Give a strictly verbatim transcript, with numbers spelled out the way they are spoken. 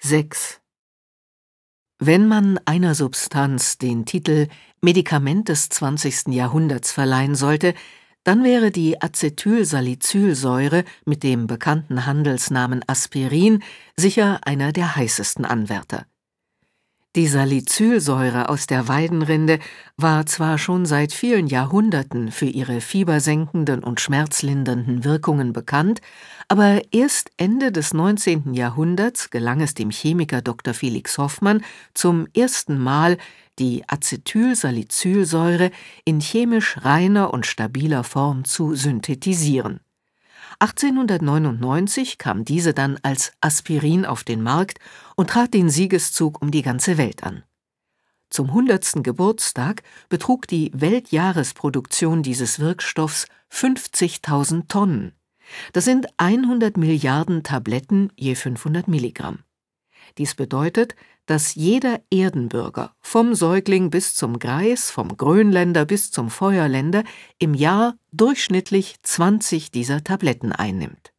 sechs. Wenn man einer Substanz den Titel Medikament des zwanzigsten Jahrhunderts verleihen sollte, dann wäre die Acetylsalicylsäure mit dem bekannten Handelsnamen Aspirin sicher einer der heißesten Anwärter. Die Salicylsäure aus der Weidenrinde war zwar schon seit vielen Jahrhunderten für ihre fiebersenkenden und schmerzlindernden Wirkungen bekannt, aber erst Ende des neunzehnten Jahrhunderts gelang es dem Chemiker Doktor Felix Hoffmann zum ersten Mal, die Acetylsalicylsäure in chemisch reiner und stabiler Form zu synthetisieren. achtzehnhundertneunundneunzig kam diese dann als Aspirin auf den Markt und trat den Siegeszug um die ganze Welt an. Zum hundertsten Geburtstag betrug die Weltjahresproduktion dieses Wirkstoffs fünfzigtausend Tonnen. Das sind hundert Milliarden Tabletten je fünfhundert Milligramm. Dies bedeutet, dass jeder Erdenbürger, vom Säugling bis zum Greis, vom Grönländer bis zum Feuerländer, im Jahr durchschnittlich zwanzig dieser Tabletten einnimmt.